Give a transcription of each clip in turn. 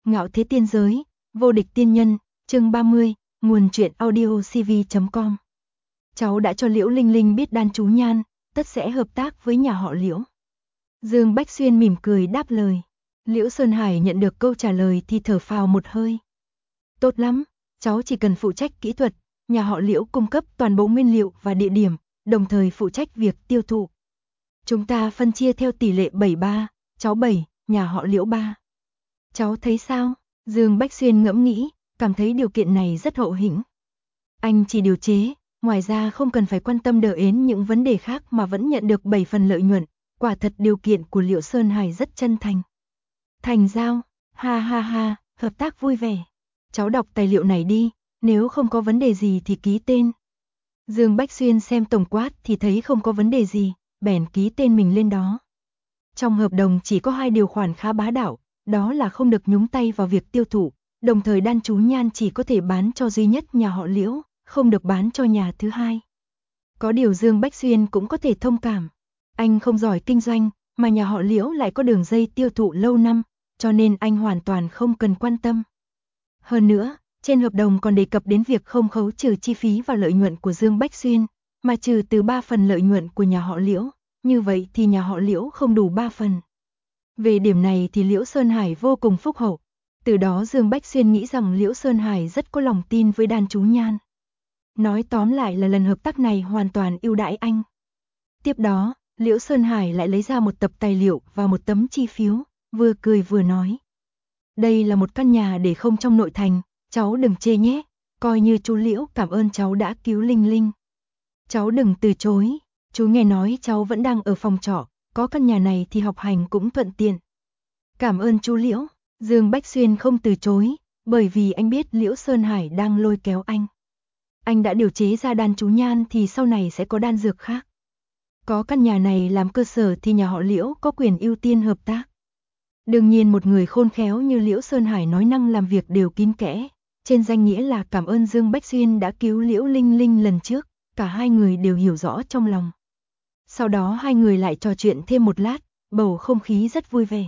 Ngạo thế tiên giới, vô địch tiên nhân, chương 30, nguồn truyện audio cv.com. Cháu đã cho Liễu Linh Linh biết đan chú nhan, tất sẽ hợp tác với nhà họ Liễu. Dương Bách Xuyên mỉm cười đáp lời. Liễu Sơn Hải nhận được câu trả lời thì thở phào một hơi. Tốt lắm, cháu chỉ cần phụ trách kỹ thuật, nhà họ Liễu cung cấp toàn bộ nguyên liệu và địa điểm, đồng thời phụ trách việc tiêu thụ. Chúng ta phân chia theo tỷ lệ 7-3, cháu 7, nhà họ Liễu 3. Cháu thấy sao? Dương Bách Xuyên ngẫm nghĩ, cảm thấy điều kiện này rất hậu hĩnh. Anh chỉ điều chế, ngoài ra không cần phải quan tâm đờ đến những vấn đề khác mà vẫn nhận được 7 phần lợi nhuận, quả thật điều kiện của Liễu Sơn Hải rất chân thành. Thành giao, ha ha ha, hợp tác vui vẻ. Cháu đọc tài liệu này đi, nếu không có vấn đề gì thì ký tên. Dương Bách Xuyên xem tổng quát thì thấy không có vấn đề gì, bèn ký tên mình lên đó. Trong hợp đồng chỉ có 2 điều khoản khá bá đạo, đó là không được nhúng tay vào việc tiêu thụ, đồng thời đan chú nhan chỉ có thể bán cho duy nhất nhà họ Liễu, không được bán cho nhà thứ hai. Có điều Dương Bách Xuyên cũng có thể thông cảm. Anh không giỏi kinh doanh, mà nhà họ Liễu lại có đường dây tiêu thụ lâu năm, cho nên anh hoàn toàn không cần quan tâm. Hơn nữa, trên hợp đồng còn đề cập đến việc không khấu trừ chi phí và lợi nhuận của Dương Bách Xuyên, mà trừ từ 3 phần lợi nhuận của nhà họ Liễu, như vậy thì nhà họ Liễu không đủ 3 phần. Về điểm này thì Liễu Sơn Hải vô cùng phúc hậu, từ đó Dương Bách Xuyên nghĩ rằng Liễu Sơn Hải rất có lòng tin với đan chú nhan. Nói tóm lại là lần hợp tác này hoàn toàn ưu đãi anh. Tiếp đó, Liễu Sơn Hải lại lấy ra một tập tài liệu và một tấm chi phiếu, vừa cười vừa nói. Đây là một căn nhà để không trong nội thành, cháu đừng chê nhé, coi như chú Liễu cảm ơn cháu đã cứu Linh Linh. Cháu đừng từ chối, chú nghe nói cháu vẫn đang ở phòng trọ, có căn nhà này thì học hành cũng thuận tiện. Cảm ơn chú Liễu, Dương Bách Xuyên không từ chối, bởi vì anh biết Liễu Sơn Hải đang lôi kéo anh. Anh đã điều chế ra đan chú nhan thì sau này sẽ có đan dược khác. Có căn nhà này làm cơ sở thì nhà họ Liễu có quyền ưu tiên hợp tác. Đương nhiên một người khôn khéo như Liễu Sơn Hải nói năng làm việc đều kín kẽ, trên danh nghĩa là cảm ơn Dương Bách Xuyên đã cứu Liễu Linh Linh lần trước, cả hai người đều hiểu rõ trong lòng. Sau đó hai người lại trò chuyện thêm một lát, bầu không khí rất vui vẻ.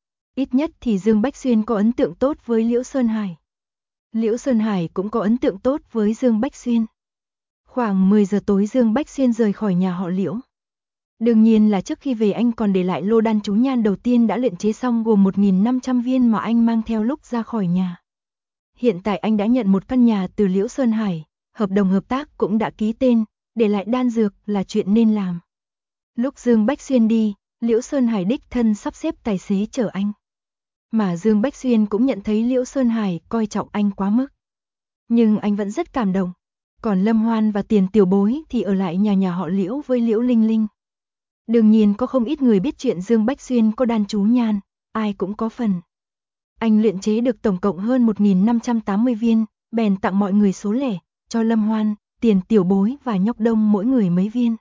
Ít nhất thì Dương Bách Xuyên có ấn tượng tốt với Liễu Sơn Hải. Liễu Sơn Hải cũng có ấn tượng tốt với Dương Bách Xuyên. Khoảng 10 giờ tối Dương Bách Xuyên rời khỏi nhà họ Liễu. Đương nhiên là trước khi về anh còn để lại lô đan chú nhan đầu tiên đã luyện chế xong gồm 1.500 viên mà anh mang theo lúc ra khỏi nhà. Hiện tại anh đã nhận một căn nhà từ Liễu Sơn Hải, hợp đồng hợp tác cũng đã ký tên, để lại đan dược là chuyện nên làm. Lúc Dương Bách Xuyên đi, Liễu Sơn Hải đích thân sắp xếp tài xế chở anh. Mà Dương Bách Xuyên cũng nhận thấy Liễu Sơn Hải coi trọng anh quá mức. Nhưng anh vẫn rất cảm động. Còn Lâm Hoan và Tiền Tiểu Bối thì ở lại nhà họ Liễu với Liễu Linh Linh. Đương nhiên có không ít người biết chuyện Dương Bách Xuyên có đan chú nhan, ai cũng có phần. Anh luyện chế được tổng cộng hơn 1.580 viên, bèn tặng mọi người số lẻ, cho Lâm Hoan, Tiền Tiểu Bối và Nhóc Đông mỗi người mấy viên.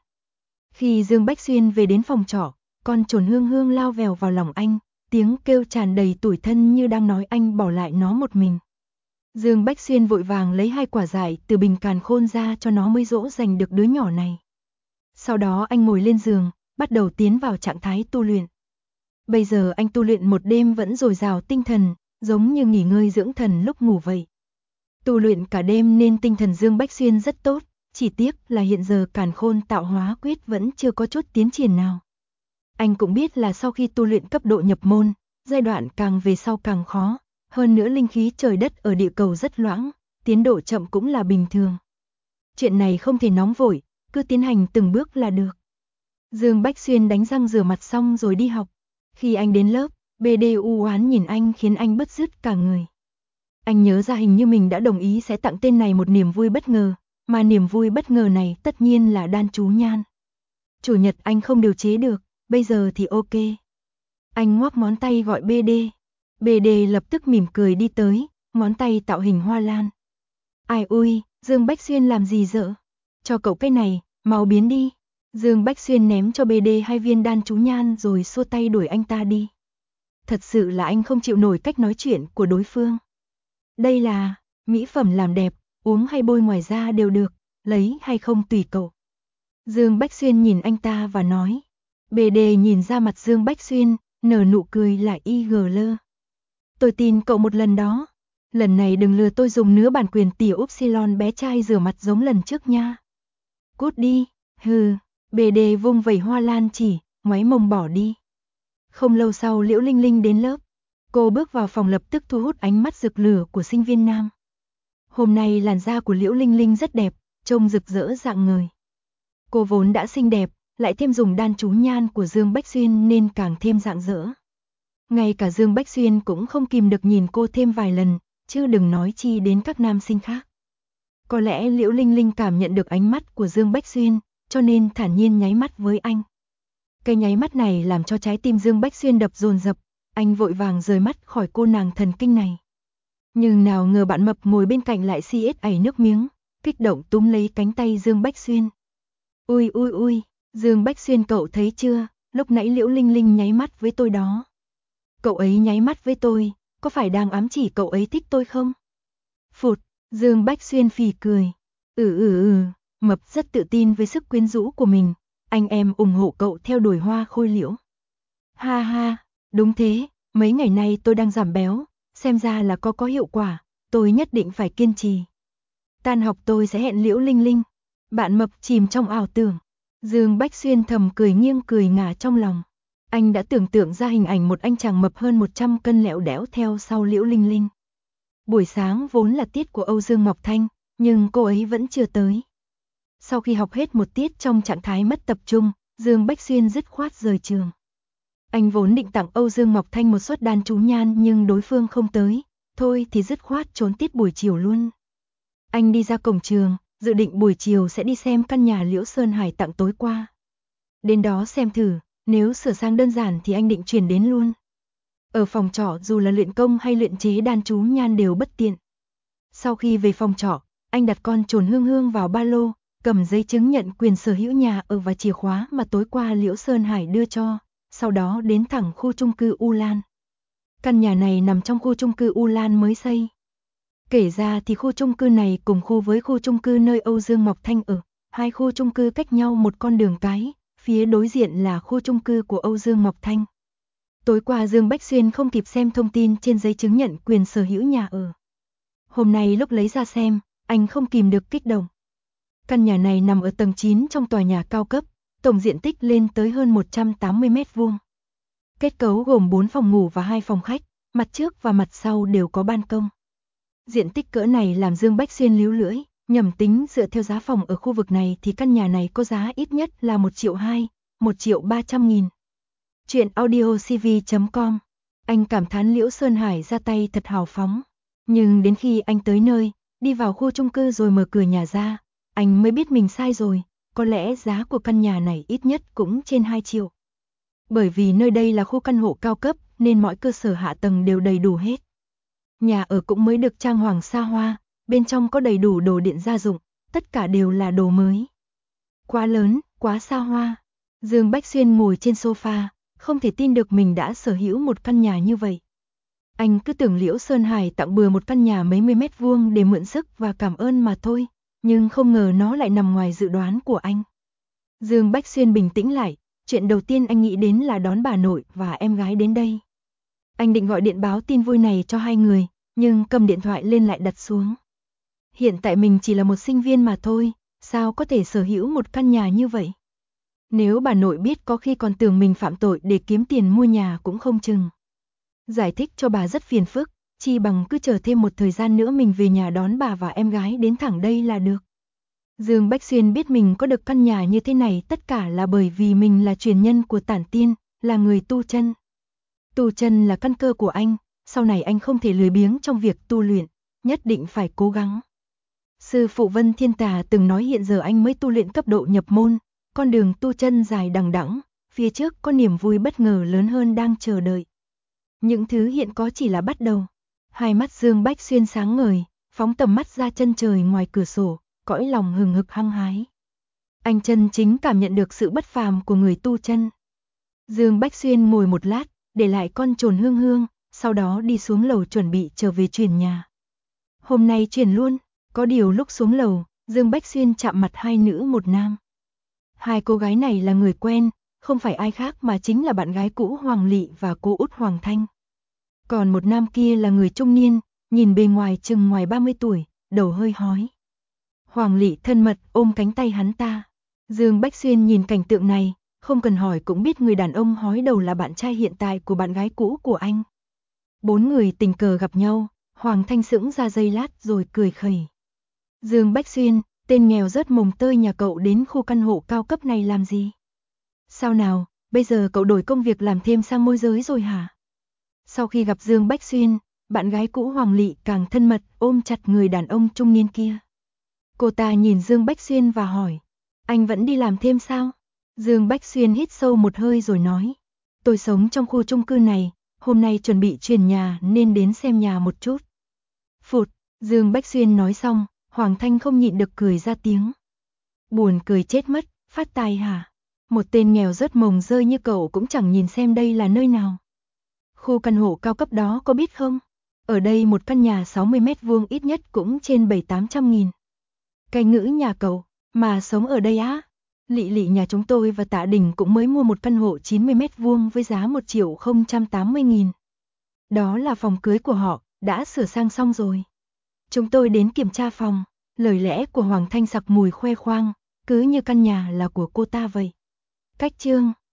Khi Dương Bách Xuyên về đến phòng trọ, con trồn Hương Hương lao vèo vào lòng anh, tiếng kêu tràn đầy tủi thân như đang nói anh bỏ lại nó một mình. Dương Bách Xuyên vội vàng lấy 2 quả dại từ bình càn khôn ra cho nó mới dỗ dành được đứa nhỏ này. Sau đó anh ngồi lên giường, bắt đầu tiến vào trạng thái tu luyện. Bây giờ anh tu luyện một đêm vẫn dồi dào tinh thần, giống như nghỉ ngơi dưỡng thần lúc ngủ vậy. Tu luyện cả đêm nên tinh thần Dương Bách Xuyên rất tốt, chỉ tiếc là hiện giờ càn khôn tạo hóa quyết vẫn chưa có chút tiến triển nào. Anh cũng biết là sau khi tu luyện cấp độ nhập môn, giai đoạn càng về sau càng khó, hơn nữa linh khí trời đất ở địa cầu rất loãng, tiến độ chậm cũng là bình thường. Chuyện này không thể nóng vội, cứ tiến hành từng bước là được. Dương Bách Xuyên đánh răng rửa mặt xong rồi đi học. Khi anh đến lớp, BD u oán nhìn anh khiến anh bứt rứt cả người. Anh nhớ ra hình như mình đã đồng ý sẽ tặng tên này một niềm vui bất ngờ, mà niềm vui bất ngờ này tất nhiên là đan chú nhan. Chủ nhật anh không điều chế được, bây giờ thì ok. Anh ngoắc ngón tay gọi BD. BD lập tức mỉm cười đi tới, ngón tay tạo hình hoa lan. Ai ui, Dương Bách Xuyên làm gì dợ? Cho cậu cái này, mau biến đi. Dương Bách Xuyên ném cho BD 2 viên đan chú nhan rồi xua tay đuổi anh ta đi. Thật sự là anh không chịu nổi cách nói chuyện của đối phương. Đây là mỹ phẩm làm đẹp, uống hay bôi ngoài da đều được, lấy hay không tùy cậu. Dương Bách Xuyên nhìn anh ta và nói. BD nhìn ra mặt Dương Bách Xuyên, nở nụ cười lại y gờ lơ. Tôi tin cậu một lần đó. Lần này đừng lừa tôi dùng nửa bản quyền tiểu Upsilon bé trai rửa mặt giống lần trước nha. Cút đi, hừ, BD vung vẩy hoa lan chỉ, ngoáy mông bỏ đi. Không lâu sau Liễu Linh Linh đến lớp. Cô bước vào phòng lập tức thu hút ánh mắt rực lửa của sinh viên nam. Hôm nay làn da của Liễu Linh Linh rất đẹp, trông rực rỡ rạng ngời. Cô vốn đã xinh đẹp, lại thêm dùng đan chú nhan của Dương Bách Xuyên nên càng thêm rạng rỡ. Ngay cả Dương Bách Xuyên cũng không kìm được nhìn cô thêm vài lần, chứ đừng nói chi đến các nam sinh khác. Có lẽ Liễu Linh Linh cảm nhận được ánh mắt của Dương Bách Xuyên, cho nên thản nhiên nháy mắt với anh. Cái nháy mắt này làm cho trái tim Dương Bách Xuyên đập dồn dập, anh vội vàng rời mắt khỏi cô nàng thần kinh này. Nhưng nào ngờ bạn mập ngồi bên cạnh lại xiết nước miếng, kích động túm lấy cánh tay Dương Bách Xuyên. Ui ui ui, Dương Bách Xuyên cậu thấy chưa, lúc nãy Liễu Linh Linh nháy mắt với tôi đó. Cậu ấy nháy mắt với tôi, có phải đang ám chỉ cậu ấy thích tôi không? Phụt, Dương Bách Xuyên phì cười. Mập rất tự tin với sức quyến rũ của mình, anh em ủng hộ cậu theo đuổi Hoa Khôi Liễu. Ha ha, đúng thế, mấy ngày nay tôi đang giảm béo, xem ra là có hiệu quả, tôi nhất định phải kiên trì. Tan học tôi sẽ hẹn Liễu Linh Linh. Bạn mập chìm trong ảo tưởng. Dương Bách Xuyên thầm cười nghiêng cười ngả trong lòng. Anh đã tưởng tượng ra hình ảnh một anh chàng mập hơn 100 cân lẹo đẽo theo sau Liễu Linh Linh. Buổi sáng vốn là tiết của Âu Dương Ngọc Thanh, nhưng cô ấy vẫn chưa tới. Sau khi học hết một tiết trong trạng thái mất tập trung, Dương Bách Xuyên dứt khoát rời trường. Anh vốn định tặng Âu Dương Ngọc Thanh một suất đan chú nhan nhưng đối phương không tới, thôi thì dứt khoát trốn tiết buổi chiều luôn. Anh đi ra cổng trường, dự định buổi chiều sẽ đi xem căn nhà Liễu Sơn Hải tặng tối qua. Đến đó xem thử, nếu sửa sang đơn giản thì anh định chuyển đến luôn. Ở phòng trọ dù là luyện công hay luyện chế đan chú nhan đều bất tiện. Sau khi về phòng trọ, anh đặt con trồn hương hương vào ba lô, cầm giấy chứng nhận quyền sở hữu nhà ở và chìa khóa mà tối qua Liễu Sơn Hải đưa cho, sau đó đến thẳng khu chung cư U Lan. Căn nhà này nằm trong khu chung cư U Lan mới xây. Kể ra thì khu chung cư này cùng khu với khu chung cư nơi Âu Dương Ngọc Thanh ở, hai khu chung cư cách nhau một con đường cái, phía đối diện là khu chung cư của Âu Dương Ngọc Thanh. Tối qua Dương Bách Xuyên không kịp xem thông tin trên giấy chứng nhận quyền sở hữu nhà ở. Hôm nay lúc lấy ra xem, anh không kìm được kích động. Căn nhà này nằm ở tầng 9 trong tòa nhà cao cấp, tổng diện tích lên tới hơn 180 mét vuông. Kết cấu gồm 4 phòng ngủ và 2 phòng khách, mặt trước và mặt sau đều có ban công. Diện tích cỡ này làm Dương Bách Xuyên líu lưỡi, nhầm tính dựa theo giá phòng ở khu vực này thì căn nhà này có giá ít nhất là 1,2 triệu, 1.300.000. Chuyện audiocv.com. Anh cảm thán Liễu Sơn Hải ra tay thật hào phóng. Nhưng đến khi anh tới nơi, đi vào khu chung cư rồi mở cửa nhà ra, anh mới biết mình sai rồi, có lẽ giá của căn nhà này ít nhất cũng trên 2 triệu. Bởi vì nơi đây là khu căn hộ cao cấp nên mọi cơ sở hạ tầng đều đầy đủ hết. Nhà ở cũng mới được trang hoàng xa hoa, bên trong có đầy đủ đồ điện gia dụng, tất cả đều là đồ mới. Quá lớn, quá xa hoa. Dương Bách Xuyên ngồi trên sofa, không thể tin được mình đã sở hữu một căn nhà như vậy. Anh cứ tưởng Liễu Sơn Hải tặng bừa một căn nhà mấy mươi mét vuông để mượn sức và cảm ơn mà thôi, nhưng không ngờ nó lại nằm ngoài dự đoán của anh. Dương Bách Xuyên bình tĩnh lại, chuyện đầu tiên anh nghĩ đến là đón bà nội và em gái đến đây. Anh định gọi điện báo tin vui này cho hai người, nhưng cầm điện thoại lên lại đặt xuống. Hiện tại mình chỉ là một sinh viên mà thôi, sao có thể sở hữu một căn nhà như vậy? Nếu bà nội biết có khi còn tưởng mình phạm tội để kiếm tiền mua nhà cũng không chừng. Giải thích cho bà rất phiền phức, chi bằng cứ chờ thêm một thời gian nữa mình về nhà đón bà và em gái đến thẳng đây là được. Dương Bách Xuyên biết mình có được căn nhà như thế này tất cả là bởi vì mình là truyền nhân của Tản Tiên, là người tu chân. Tu chân là căn cơ của anh, sau này anh không thể lười biếng trong việc tu luyện, nhất định phải cố gắng. Sư phụ Vân Thiên Tà từng nói hiện giờ anh mới tu luyện cấp độ nhập môn, con đường tu chân dài đằng đẵng, phía trước có niềm vui bất ngờ lớn hơn đang chờ đợi. Những thứ hiện có chỉ là bắt đầu. Hai mắt Dương Bách Xuyên sáng ngời, phóng tầm mắt ra chân trời ngoài cửa sổ, cõi lòng hừng hực hăng hái. Anh chân chính cảm nhận được sự bất phàm của người tu chân. Dương Bách Xuyên ngồi một lát, để lại con trồn hương hương, sau đó đi xuống lầu chuẩn bị trở về chuyển nhà. Hôm nay chuyển luôn, có điều lúc xuống lầu, Dương Bách Xuyên chạm mặt hai nữ một nam. Hai cô gái này là người quen, không phải ai khác mà chính là bạn gái cũ Hoàng Lị và cô út Hoàng Thanh. Còn một nam kia là người trung niên, nhìn bề ngoài chừng ngoài 30 tuổi, đầu hơi hói. Hoàng Lị thân mật ôm cánh tay hắn ta. Dương Bách Xuyên nhìn cảnh tượng này, không cần hỏi cũng biết người đàn ông hói đầu là bạn trai hiện tại của bạn gái cũ của anh. Bốn người tình cờ gặp nhau, Hoàng Thanh sững ra giây lát rồi cười khẩy. Dương Bách Xuyên, tên nghèo rớt mồng tơi nhà cậu đến khu căn hộ cao cấp này làm gì? Sao nào, bây giờ cậu đổi công việc làm thêm sang môi giới rồi hả? Sau khi gặp Dương Bách Xuyên, bạn gái cũ Hoàng Lị càng thân mật ôm chặt người đàn ông trung niên kia. Cô ta nhìn Dương Bách Xuyên và hỏi, anh vẫn đi làm thêm sao? Dương Bách Xuyên hít sâu một hơi rồi nói, tôi sống trong khu chung cư này, hôm nay chuẩn bị chuyển nhà nên đến xem nhà một chút. Phụt, Dương Bách Xuyên nói xong, Hoàng Thanh không nhịn được cười ra tiếng. Buồn cười chết mất, phát tài hả? Một tên nghèo rớt mồng rơi như cậu cũng chẳng nhìn xem đây là nơi nào. Khu căn hộ cao cấp đó có biết không? Ở đây một căn nhà 60 mét vuông ít nhất cũng trên 700-800 nghìn. Cái ngữ nhà cậu, mà sống ở đây á? Lị Lị nhà chúng tôi và Tạ Đình cũng mới mua một căn hộ 90 mét vuông với giá 1.080.000. Đó là phòng cưới của họ, đã sửa sang xong rồi. Chúng tôi đến kiểm tra phòng, lời lẽ của Hoàng Thanh sặc mùi khoe khoang, cứ như căn nhà là của cô ta vậy. Cách chương